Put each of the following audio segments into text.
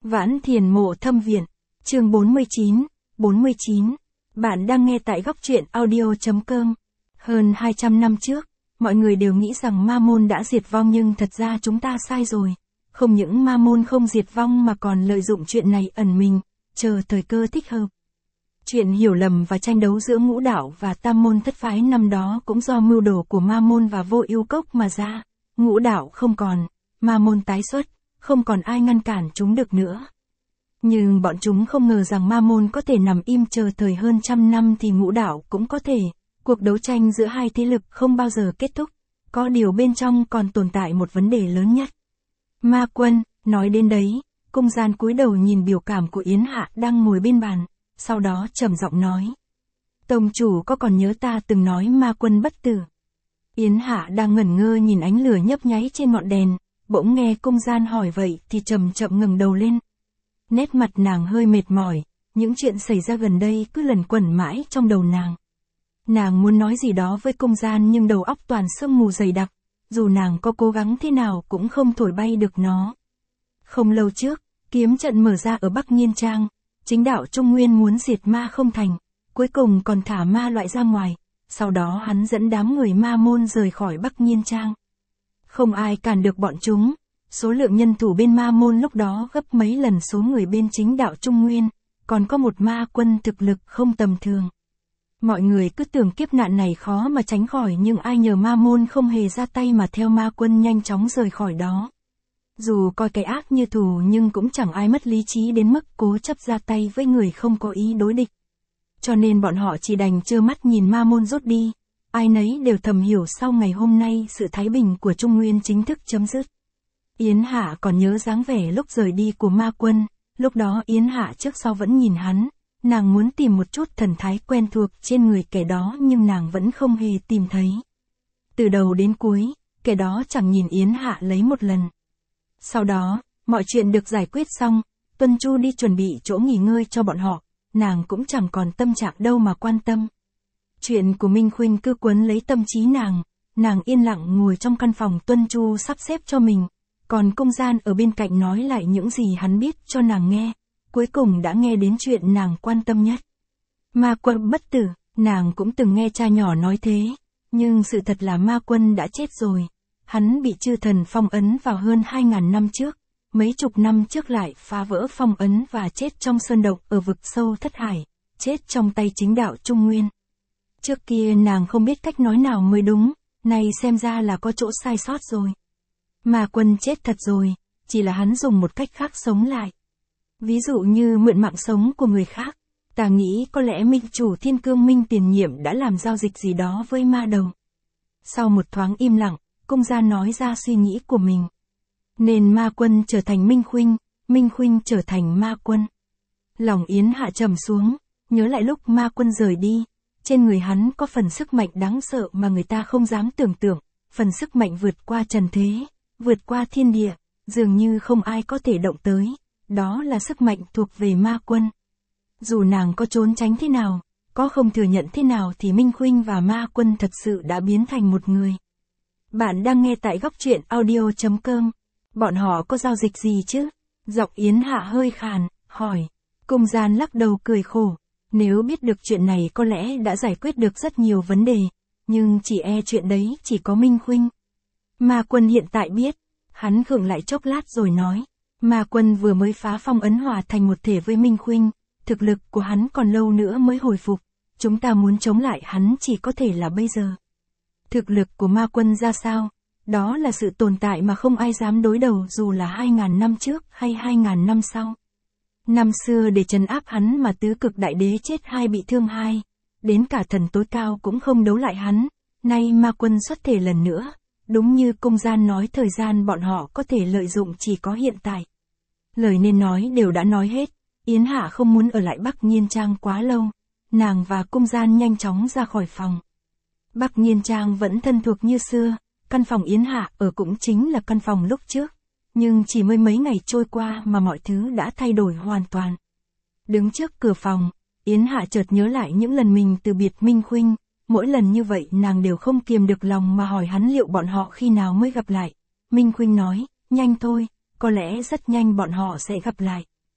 Vãn Thiền Mộ Thâm Viện, chương 49. Bạn đang nghe tại góc truyện audio.com. Hơn 200 năm trước, mọi người đều nghĩ rằng Ma Môn đã diệt vong, nhưng thật ra chúng ta sai rồi. Không những Ma Môn không diệt vong mà còn lợi dụng chuyện này ẩn mình, chờ thời cơ thích hợp. Chuyện hiểu lầm và tranh đấu giữa Ngũ Đạo và Tam Môn thất phái năm đó cũng do mưu đồ của Ma Môn và Vô Ưu Cốc mà ra. Ngũ Đạo không còn, Ma Môn tái xuất, không còn ai ngăn cản chúng được nữa. Nhưng bọn chúng không ngờ rằng Ma Môn có thể nằm im chờ thời hơn trăm năm thì Ngũ Đạo cũng có thể. Cuộc đấu tranh giữa hai thế lực không bao giờ kết thúc. Có điều bên trong còn tồn tại một vấn đề lớn nhất. Ma Quân, nói đến đấy, Cung Gian cúi đầu nhìn biểu cảm của Yến Hạ đang ngồi bên bàn, sau đó trầm giọng nói. Tông chủ có còn nhớ ta từng nói Ma Quân bất tử? Yến Hạ đang ngẩn ngơ nhìn ánh lửa nhấp nháy trên ngọn đèn, bỗng nghe Cung Gian hỏi vậy thì chậm chậm ngẩng đầu lên. Nét mặt nàng hơi mệt mỏi, những chuyện xảy ra gần đây cứ luẩn quẩn mãi trong đầu nàng. Nàng muốn nói gì đó với Cung Gian nhưng đầu óc toàn sương mù dày đặc, dù nàng có cố gắng thế nào cũng không thổi bay được nó. Không lâu trước, kiếm trận mở ra ở Bắc Nhiên Trang, chính đạo Trung Nguyên muốn diệt ma không thành, cuối cùng còn thả ma loại ra ngoài, sau đó hắn dẫn đám người Ma Môn rời khỏi Bắc Nhiên Trang. Không ai cản được bọn chúng, số lượng nhân thủ bên Ma Môn lúc đó gấp mấy lần số người bên chính đạo Trung Nguyên, còn có một Ma Quân thực lực không tầm thường. Mọi người cứ tưởng kiếp nạn này khó mà tránh khỏi, nhưng ai nhờ Ma Môn không hề ra tay mà theo Ma Quân nhanh chóng rời khỏi đó. Dù coi cái ác như thù nhưng cũng chẳng ai mất lý trí đến mức cố chấp ra tay với người không có ý đối địch. Cho nên bọn họ chỉ đành trơ mắt nhìn Ma Môn rút đi. Ai nấy đều thầm hiểu sau ngày hôm nay sự thái bình của Trung Nguyên chính thức chấm dứt. Yến Hạ còn nhớ dáng vẻ lúc rời đi của Ma Quân, lúc đó Yến Hạ trước sau vẫn nhìn hắn, nàng muốn tìm một chút thần thái quen thuộc trên người kẻ đó nhưng nàng vẫn không hề tìm thấy. Từ đầu đến cuối, kẻ đó chẳng nhìn Yến Hạ lấy một lần. Sau đó, mọi chuyện được giải quyết xong, Tuân Chu đi chuẩn bị chỗ nghỉ ngơi cho bọn họ, nàng cũng chẳng còn tâm trạng đâu mà quan tâm. Chuyện của Minh Khuynh cứ quấn lấy tâm trí nàng yên lặng ngồi trong căn phòng Tuân Chu sắp xếp cho mình, còn Cung Gian ở bên cạnh nói lại những gì hắn biết cho nàng nghe, cuối cùng đã nghe đến chuyện nàng quan tâm nhất. Ma Quân bất tử, nàng cũng từng nghe cha nhỏ nói thế, nhưng sự thật là Ma Quân đã chết rồi. Hắn bị chư thần phong ấn vào hơn 2.000 năm trước, mấy chục năm trước lại phá vỡ phong ấn và chết trong sơn động ở vực sâu Thất Hải, chết trong tay chính đạo Trung Nguyên. Trước kia nàng không biết cách nói nào mới đúng, nay xem ra là có chỗ sai sót rồi. Ma Quân chết thật rồi, chỉ là hắn dùng một cách khác sống lại. Ví dụ như mượn mạng sống của người khác, ta nghĩ có lẽ Minh chủ Thiên Cương Minh tiền nhiệm đã làm giao dịch gì đó với ma đầu. Sau một thoáng im lặng, Cung Gian nói ra suy nghĩ của mình. Nên Ma Quân trở thành Minh Khuynh trở thành Ma Quân. Lòng Yến Hạ trầm xuống, nhớ lại lúc Ma Quân rời đi, trên người hắn có phần sức mạnh đáng sợ mà người ta không dám tưởng tượng, phần sức mạnh vượt qua trần thế, vượt qua thiên địa, dường như không ai có thể động tới, đó là sức mạnh thuộc về Ma Quân. Dù nàng có trốn tránh thế nào, có không thừa nhận thế nào thì Minh Khuynh và Ma Quân thật sự đã biến thành một người. Bạn đang nghe tại góc truyện audio.com. Bọn họ có giao dịch gì chứ? Giọng Yến Hạ hơi khàn, hỏi. Cung Gian lắc đầu cười khổ. Nếu biết được chuyện này có lẽ đã giải quyết được rất nhiều vấn đề, nhưng chỉ e chuyện đấy chỉ có Minh Khuynh. Ma Quân hiện tại biết. Hắn khựng lại chốc lát rồi nói. Ma Quân vừa mới phá phong ấn hòa thành một thể với Minh Khuynh, thực lực của hắn còn lâu nữa mới hồi phục. Chúng ta muốn chống lại hắn chỉ có thể là bây giờ. Thực lực của Ma Quân ra sao? Đó là sự tồn tại mà không ai dám đối đầu dù là 2.000 năm trước hay 2.000 năm sau. Năm xưa để trấn áp hắn mà tứ cực đại đế chết 2 bị thương 2, đến cả thần tối cao cũng không đấu lại hắn, nay Ma Quân xuất thể lần nữa, đúng như Cung Gian nói thời gian bọn họ có thể lợi dụng chỉ có hiện tại. Lời nên nói đều đã nói hết, Yến Hạ không muốn ở lại Bắc Nhiên Trang quá lâu, nàng và Cung Gian nhanh chóng ra khỏi phòng. Bắc Nhiên Trang vẫn thân thuộc như xưa, căn phòng Yến Hạ ở cũng chính là căn phòng lúc trước, nhưng chỉ mới mấy ngày trôi qua mà mọi thứ đã thay đổi hoàn toàn. Đứng trước cửa phòng, Yến Hạ chợt nhớ lại những lần mình từ biệt Minh Khuynh, mỗi lần như vậy nàng đều không kiềm được lòng mà hỏi hắn liệu bọn họ khi nào mới gặp lại. Minh Khuynh nói, nhanh thôi, có lẽ rất nhanh bọn họ sẽ gặp lại.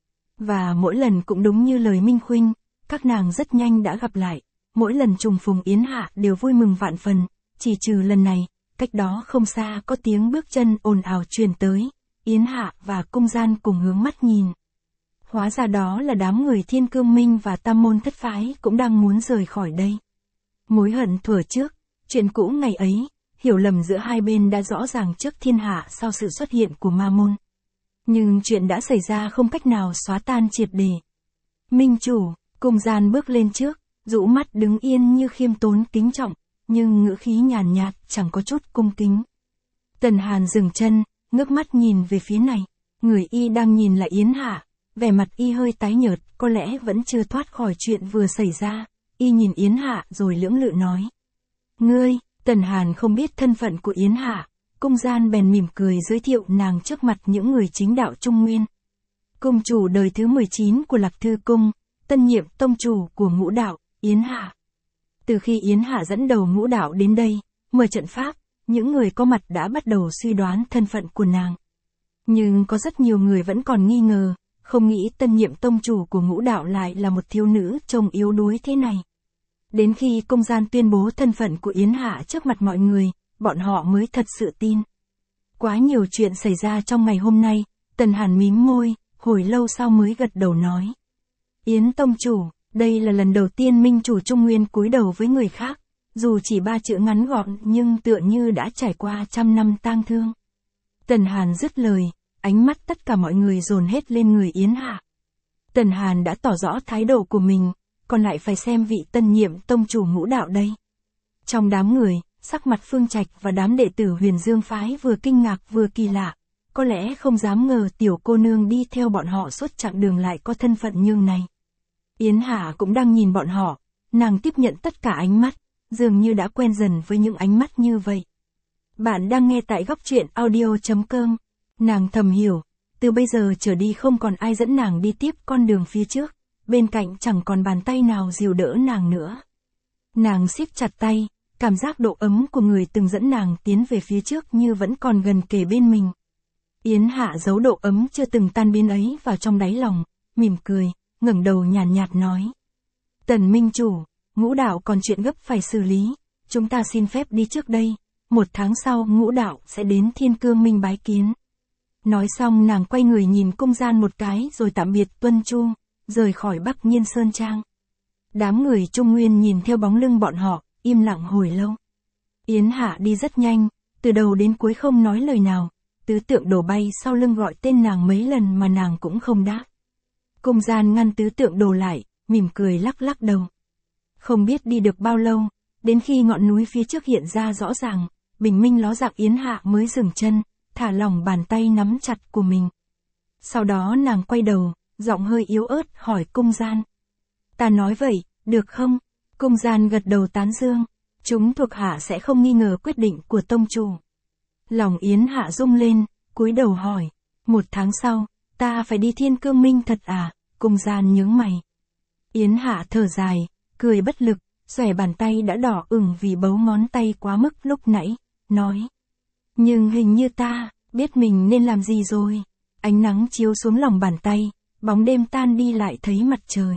Và mỗi lần cũng đúng như lời Minh Khuynh, các nàng rất nhanh đã gặp lại. Mỗi lần trùng phùng Yến Hạ đều vui mừng vạn phần, chỉ trừ lần này, cách đó không xa có tiếng bước chân ồn ào truyền tới, Yến Hạ và Cung Gian cùng hướng mắt nhìn. Hóa ra đó là đám người Thiên Cương Minh và Tam Môn Thất Phái cũng đang muốn rời khỏi đây. Mối hận thuở trước, chuyện cũ ngày ấy, hiểu lầm giữa hai bên đã rõ ràng trước thiên hạ sau sự xuất hiện của ma môn. Nhưng chuyện đã xảy ra không cách nào xóa tan triệt để. Minh chủ, Cung Gian bước lên trước, rũ mắt đứng yên như khiêm tốn kính trọng, nhưng ngữ khí nhàn nhạt chẳng có chút cung kính. Tần Hàn dừng chân, ngước mắt nhìn về phía này, người y đang nhìn là Yến Hạ, vẻ mặt y hơi tái nhợt, có lẽ vẫn chưa thoát khỏi chuyện vừa xảy ra, y nhìn Yến Hạ rồi lưỡng lự nói. Ngươi, Tần Hàn không biết thân phận của Yến Hạ, Cung Gian bèn mỉm cười giới thiệu nàng trước mặt những người chính đạo Trung Nguyên. Cung chủ đời thứ 19 của Lạc Thư Cung, tân nhiệm tông chủ của ngũ đạo, Yến Hạ. Từ khi Yến Hạ dẫn đầu ngũ đạo đến đây, mở trận pháp, những người có mặt đã bắt đầu suy đoán thân phận của nàng. Nhưng có rất nhiều người vẫn còn nghi ngờ, không nghĩ tân nhiệm tông chủ của ngũ đạo lại là một thiếu nữ trông yếu đuối thế này. Đến khi Cung Gian tuyên bố thân phận của Yến Hạ trước mặt mọi người, bọn họ mới thật sự tin. Quá nhiều chuyện xảy ra trong ngày hôm nay, Tần Hàn mím môi, hồi lâu sau mới gật đầu nói. Yến tông chủ, đây là lần đầu tiên minh chủ Trung Nguyên cúi đầu với người khác, dù chỉ 3 chữ ngắn gọn nhưng tựa như đã trải qua 100 năm tang thương. Tần Hàn dứt lời, ánh mắt tất cả mọi người dồn hết lên người Yến Hạ. Tần Hàn đã tỏ rõ thái độ của mình, còn lại phải xem vị tân nhiệm tông chủ ngũ đạo đây. Trong đám người, sắc mặt Phương Trạch và đám đệ tử Huyền Dương phái vừa kinh ngạc vừa kỳ lạ, có lẽ không dám ngờ tiểu cô nương đi theo bọn họ suốt chặng đường lại có thân phận như này. Yến Hạ cũng đang nhìn bọn họ, nàng tiếp nhận tất cả ánh mắt, dường như đã quen dần với những ánh mắt như vậy. Bạn đang nghe tại góc truyện audio.com, nàng thầm hiểu, từ bây giờ trở đi không còn ai dẫn nàng đi tiếp con đường phía trước, bên cạnh chẳng còn bàn tay nào dìu đỡ nàng nữa. Nàng siết chặt tay, cảm giác độ ấm của người từng dẫn nàng tiến về phía trước như vẫn còn gần kề bên mình. Yến Hạ giấu độ ấm chưa từng tan biến ấy vào trong đáy lòng, mỉm cười, ngẩng đầu nhàn nhạt nói. Tần minh chủ, ngũ đạo còn chuyện gấp phải xử lý, chúng ta xin phép đi trước đây, 1 tháng sau ngũ đạo sẽ đến Thiên Cương Minh bái kiến. Nói xong nàng quay người nhìn Cung Gian một cái rồi tạm biệt tuân chu, rời khỏi Bắc Nhiên Sơn Trang. Đám người Trung Nguyên nhìn theo bóng lưng bọn họ, im lặng hồi lâu. Yến Hạ đi rất nhanh, từ đầu đến cuối không nói lời nào, tứ tượng đồ bay sau lưng gọi tên nàng mấy lần mà nàng cũng không đáp. Cung Gian ngăn tứ tượng đồ lại, mỉm cười lắc lắc đầu. Không biết đi được bao lâu, đến khi ngọn núi phía trước hiện ra rõ ràng, bình minh ló dạng Yến Hạ mới dừng chân, thả lỏng bàn tay nắm chặt của mình. Sau đó nàng quay đầu, giọng hơi yếu ớt hỏi Cung Gian. Ta nói vậy, được không? Cung Gian gật đầu tán dương, chúng thuộc hạ sẽ không nghi ngờ quyết định của tông chủ. Lòng Yến Hạ rung lên, cúi đầu hỏi, 1 tháng sau, ta phải đi Thiên Cương Minh thật à? Cung Gian nhướng mày. Yến Hạ thở dài, cười bất lực, xòe bàn tay đã đỏ ửng vì bấu ngón tay quá mức lúc nãy, nói. Nhưng hình như ta, biết mình nên làm gì rồi. Ánh nắng chiếu xuống lòng bàn tay, bóng đêm tan đi lại thấy mặt trời.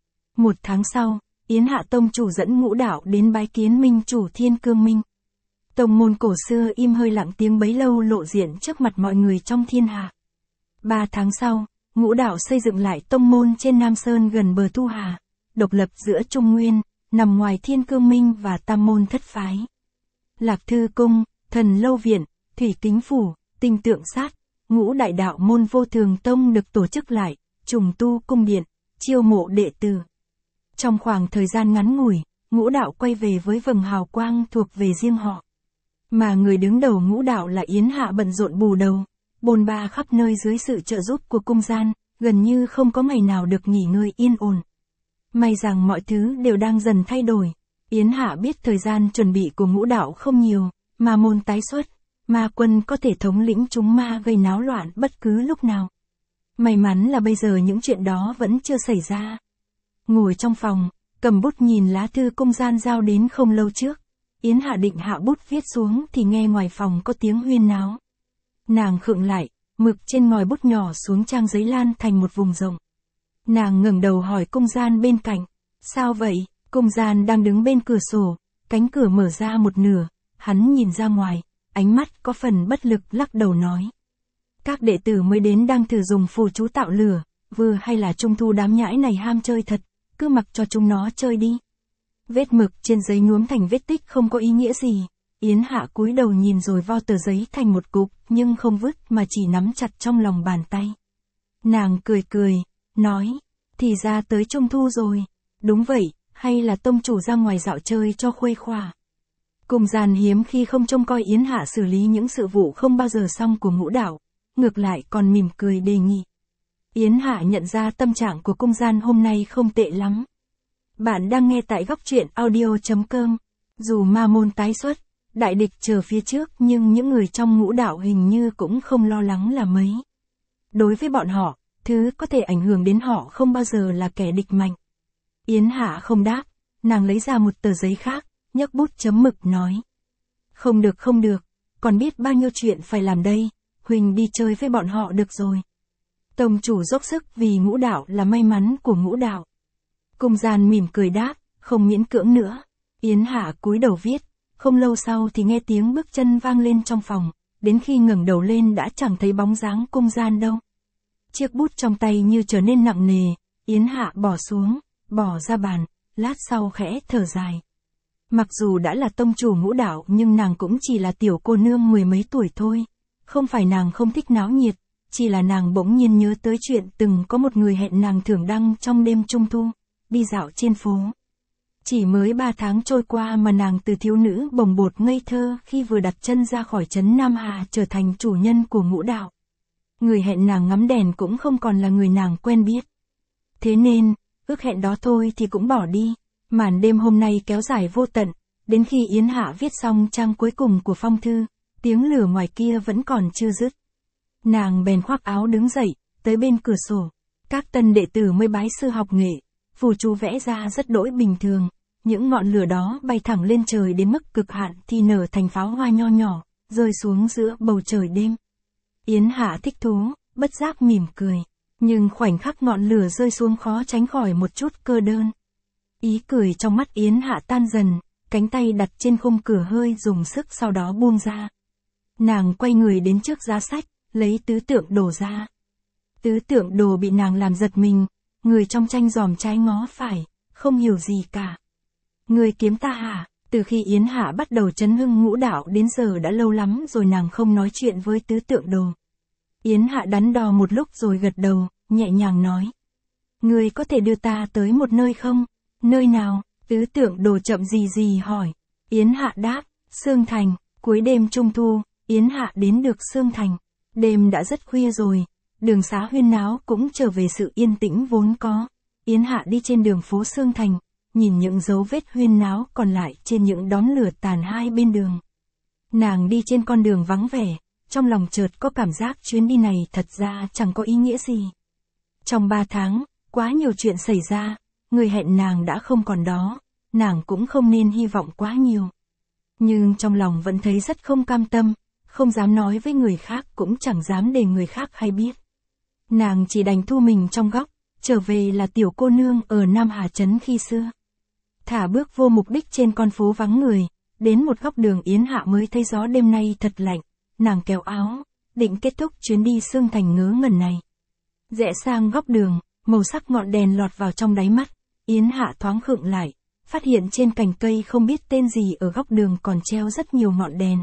1 tháng sau, Yến Hạ tông chủ dẫn ngũ đạo đến bái kiến minh chủ Thiên Cương Minh. Tông môn cổ xưa im hơi lặng tiếng bấy lâu lộ diện trước mặt mọi người trong thiên hạ. 3 tháng sau, ngũ đạo xây dựng lại tông môn trên Nam Sơn gần bờ Thu Hà, độc lập giữa Trung Nguyên, nằm ngoài Thiên Cương Minh và Tam Môn Thất Phái. Lạc Thư Cung, Thần Lâu Viện, Thủy Kính Phủ, Tinh Tượng Sát, ngũ đại đạo môn Vô Thường Tông được tổ chức lại, trùng tu cung điện, chiêu mộ đệ tử. Trong khoảng thời gian ngắn ngủi, ngũ đạo quay về với vầng hào quang thuộc về riêng họ. Mà người đứng đầu ngũ đạo là Yến Hạ bận rộn bù đầu, bôn ba khắp nơi dưới sự trợ giúp của Cung Gian, gần như không có ngày nào được nghỉ ngơi yên ổn. May rằng mọi thứ đều đang dần thay đổi. Yến Hạ biết thời gian chuẩn bị của ngũ đạo không nhiều, ma môn tái xuất, ma quân có thể thống lĩnh chúng ma gây náo loạn bất cứ lúc nào. May mắn là bây giờ những chuyện đó vẫn chưa xảy ra. Ngồi trong phòng, cầm bút nhìn lá thư Cung Gian giao đến không lâu trước. Yến Hạ định hạ bút viết xuống thì nghe ngoài phòng có tiếng huyên náo. Nàng khựng lại, mực trên ngòi bút nhỏ xuống trang giấy lan thành một vùng rộng. Nàng ngẩng đầu hỏi cung gian bên cạnh. Sao vậy? Cung gian đang đứng bên cửa sổ, cánh cửa mở ra một nửa, hắn nhìn ra ngoài, ánh mắt có phần bất lực lắc đầu nói. Các đệ tử mới đến đang thử dùng phù chú tạo lửa, vừa hay là trung thu đám nhãi này ham chơi thật, cứ mặc cho chúng nó chơi đi. Vết mực trên giấy nhuốm thành vết tích không có ý nghĩa gì. Yến Hạ cúi đầu nhìn rồi vo tờ giấy thành một cục, nhưng không vứt mà chỉ nắm chặt trong lòng bàn tay. Nàng cười cười, nói, thì ra tới trung thu rồi. Đúng vậy, hay là tông chủ ra ngoài dạo chơi cho khuây khỏa. Cung gian hiếm khi không trông coi Yến Hạ xử lý những sự vụ không bao giờ xong của ngũ đạo, ngược lại còn mỉm cười đề nghị. Yến Hạ nhận ra tâm trạng của cung gian hôm nay không tệ lắm. Bạn đang nghe tại góc truyện audio.com. Dù ma môn tái xuất, đại địch chờ phía trước nhưng những người trong ngũ đạo hình như cũng không lo lắng là mấy. Đối với bọn họ, thứ có thể ảnh hưởng đến họ không bao giờ là kẻ địch mạnh. Yến Hạ không đáp, nàng lấy ra một tờ giấy khác, nhấc bút chấm mực nói. Không được, còn biết bao nhiêu chuyện phải làm đây, Huỳnh đi chơi với bọn họ được rồi. Tông chủ dốc sức vì ngũ đạo là may mắn của ngũ đạo. Cung gian mỉm cười đáp, không miễn cưỡng nữa. Yến Hạ cúi đầu viết, không lâu sau thì nghe tiếng bước chân vang lên trong phòng, đến khi ngẩng đầu lên đã chẳng thấy bóng dáng cung gian đâu. Chiếc bút trong tay như trở nên nặng nề, Yến Hạ bỏ xuống, bỏ ra bàn, lát sau khẽ thở dài. Mặc dù đã là tông chủ ngũ đạo nhưng nàng cũng chỉ là tiểu cô nương mười mấy tuổi thôi. Không phải nàng không thích náo nhiệt, chỉ là nàng bỗng nhiên nhớ tới chuyện từng có một người hẹn nàng thưởng đăng trong đêm trung thu, đi dạo trên phố. Chỉ mới 3 tháng trôi qua mà nàng từ thiếu nữ bồng bột ngây thơ khi vừa đặt chân ra khỏi trấn Nam Hà trở thành chủ nhân của ngũ đạo. Người hẹn nàng ngắm đèn cũng không còn là người nàng quen biết. Thế nên, ước hẹn đó thôi thì cũng bỏ đi. Màn đêm hôm nay kéo dài vô tận, đến khi Yến Hạ viết xong trang cuối cùng của phong thư, tiếng lửa ngoài kia vẫn còn chưa dứt. Nàng bèn khoác áo đứng dậy, tới bên cửa sổ. Các tân đệ tử mới bái sư học nghệ, phù chú vẽ ra rất đỗi bình thường. Những ngọn lửa đó bay thẳng lên trời đến mức cực hạn thì nở thành pháo hoa nho nhỏ, rơi xuống giữa bầu trời đêm. Yến Hạ thích thú, bất giác mỉm cười. Nhưng khoảnh khắc ngọn lửa rơi xuống khó tránh khỏi một chút cơ đơn. Ý cười trong mắt Yến Hạ tan dần, cánh tay đặt trên khung cửa hơi dùng sức sau đó buông ra. Nàng quay người đến trước giá sách, lấy tứ tượng đồ ra. Tứ tượng đồ bị nàng làm giật mình, người trong tranh dòm trái ngó phải, không hiểu gì cả. Người kiếm ta hả? Từ khi Yến Hạ bắt đầu chấn hưng ngũ đạo đến giờ đã lâu lắm rồi nàng không nói chuyện với tứ tượng đồ. Yến Hạ đắn đo một lúc rồi gật đầu, nhẹ nhàng nói. Người có thể đưa ta tới một nơi không? Nơi nào? Tứ tượng đồ chậm gì hỏi. Yến Hạ đáp, Sương Thành. Cuối đêm trung thu, Yến Hạ đến được Sương Thành. Đêm đã rất khuya rồi, đường xá huyên náo cũng trở về sự yên tĩnh vốn có. Yến Hạ đi trên đường phố Sương Thành, nhìn những dấu vết huyên náo còn lại trên những đóm lửa tàn hai bên đường. Nàng đi trên con đường vắng vẻ, trong lòng chợt có cảm giác chuyến đi này thật ra chẳng có ý nghĩa gì. Trong 3 tháng, quá nhiều chuyện xảy ra, người hẹn nàng đã không còn đó, nàng cũng không nên hy vọng quá nhiều. Nhưng trong lòng vẫn thấy rất không cam tâm, không dám nói với người khác cũng chẳng dám để người khác hay biết. Nàng chỉ đành thu mình trong góc, trở về là tiểu cô nương ở Nam Hà Trấn khi xưa. Thả bước vô mục đích trên con phố vắng người, đến một góc đường Yến Hạ mới thấy gió đêm nay thật lạnh, nàng kéo áo, định kết thúc chuyến đi Sương Thành ngớ ngẩn này. Rẽ sang góc đường, màu sắc ngọn đèn lọt vào trong đáy mắt, Yến Hạ thoáng khựng lại, phát hiện trên cành cây không biết tên gì ở góc đường còn treo rất nhiều ngọn đèn.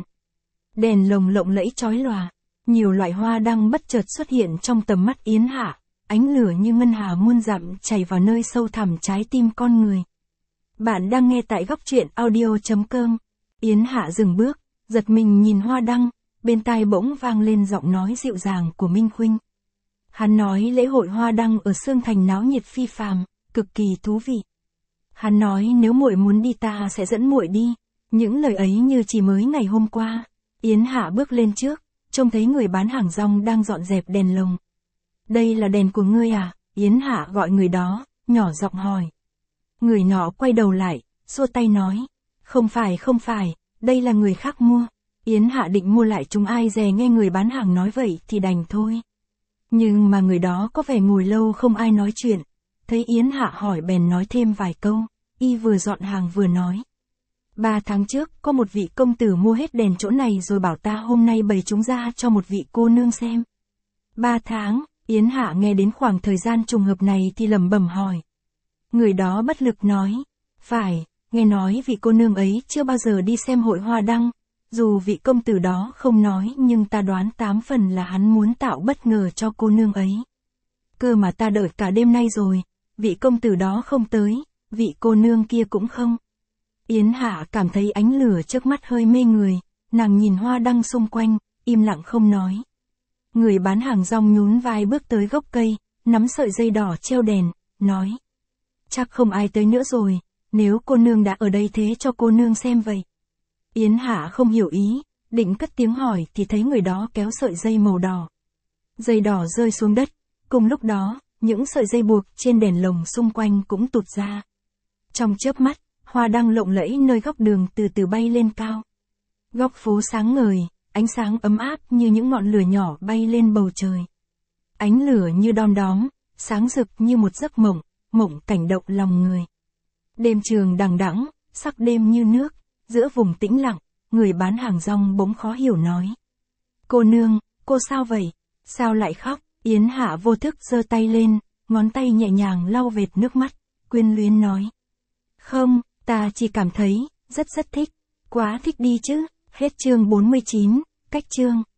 Đèn lồng lộng lẫy chói lòa, nhiều loại hoa đăng bất chợt xuất hiện trong tầm mắt Yến Hạ, ánh lửa như ngân hà muôn dặm chảy vào nơi sâu thẳm trái tim con người. Bạn đang nghe tại góc truyện audio.com. Yến Hạ dừng bước, giật mình nhìn hoa đăng, bên tai bỗng vang lên giọng nói dịu dàng của Minh Khuynh. Hắn nói lễ hội hoa đăng ở Sương Thành náo nhiệt phi phàm, cực kỳ thú vị. Hắn nói nếu muội muốn đi ta sẽ dẫn muội đi. Những lời ấy như chỉ mới ngày hôm qua. Yến Hạ bước lên trước, trông thấy người bán hàng rong đang dọn dẹp đèn lồng. Đây là đèn của ngươi à? Yến Hạ gọi người đó, nhỏ giọng hỏi. Người nọ quay đầu lại, xua tay nói. Không phải, đây là người khác mua. Yến Hạ định mua lại chúng ai dè nghe người bán hàng nói vậy thì đành thôi. Nhưng mà người đó có vẻ ngồi lâu không ai nói chuyện, thấy Yến Hạ hỏi bèn nói thêm vài câu, y vừa dọn hàng vừa nói. 3 tháng trước, có một vị công tử mua hết đèn chỗ này rồi bảo ta hôm nay bày chúng ra cho một vị cô nương xem. 3 tháng, Yến Hạ nghe đến khoảng thời gian trùng hợp này thì lẩm bẩm hỏi. Người đó bất lực nói, phải, nghe nói vị cô nương ấy chưa bao giờ đi xem hội hoa đăng, dù vị công tử đó không nói nhưng ta đoán 8 phần là hắn muốn tạo bất ngờ cho cô nương ấy. Cơ mà ta đợi cả đêm nay rồi, vị công tử đó không tới, vị cô nương kia cũng không. Yến Hạ cảm thấy ánh lửa trước mắt hơi mê người, nàng nhìn hoa đăng xung quanh, im lặng không nói. Người bán hàng rong nhún vai bước tới gốc cây, nắm sợi dây đỏ treo đèn, nói. Chắc không ai tới nữa rồi, nếu cô nương đã ở đây thế cho cô nương xem vậy. Yến Hạ không hiểu ý, định cất tiếng hỏi thì thấy người đó kéo sợi dây màu đỏ. Dây đỏ rơi xuống đất, cùng lúc đó, những sợi dây buộc trên đèn lồng xung quanh cũng tụt ra. Trong chớp mắt, hoa đăng lộng lẫy nơi góc đường từ từ bay lên cao. Góc phố sáng ngời, ánh sáng ấm áp như những ngọn lửa nhỏ bay lên bầu trời. Ánh lửa như đom đóm, sáng rực như một giấc mộng, mộng cảnh động lòng người. Đêm trường đằng đẵng, sắc đêm như nước, giữa vùng tĩnh lặng, người bán hàng rong bỗng khó hiểu nói. Cô nương, cô sao vậy? Sao lại khóc? Yến Hạ vô thức giơ tay lên, ngón tay nhẹ nhàng lau vệt nước mắt, quyến luyến nói. Không, ta chỉ cảm thấy, rất thích, quá thích đi chứ. Hết chương 49, cách chương.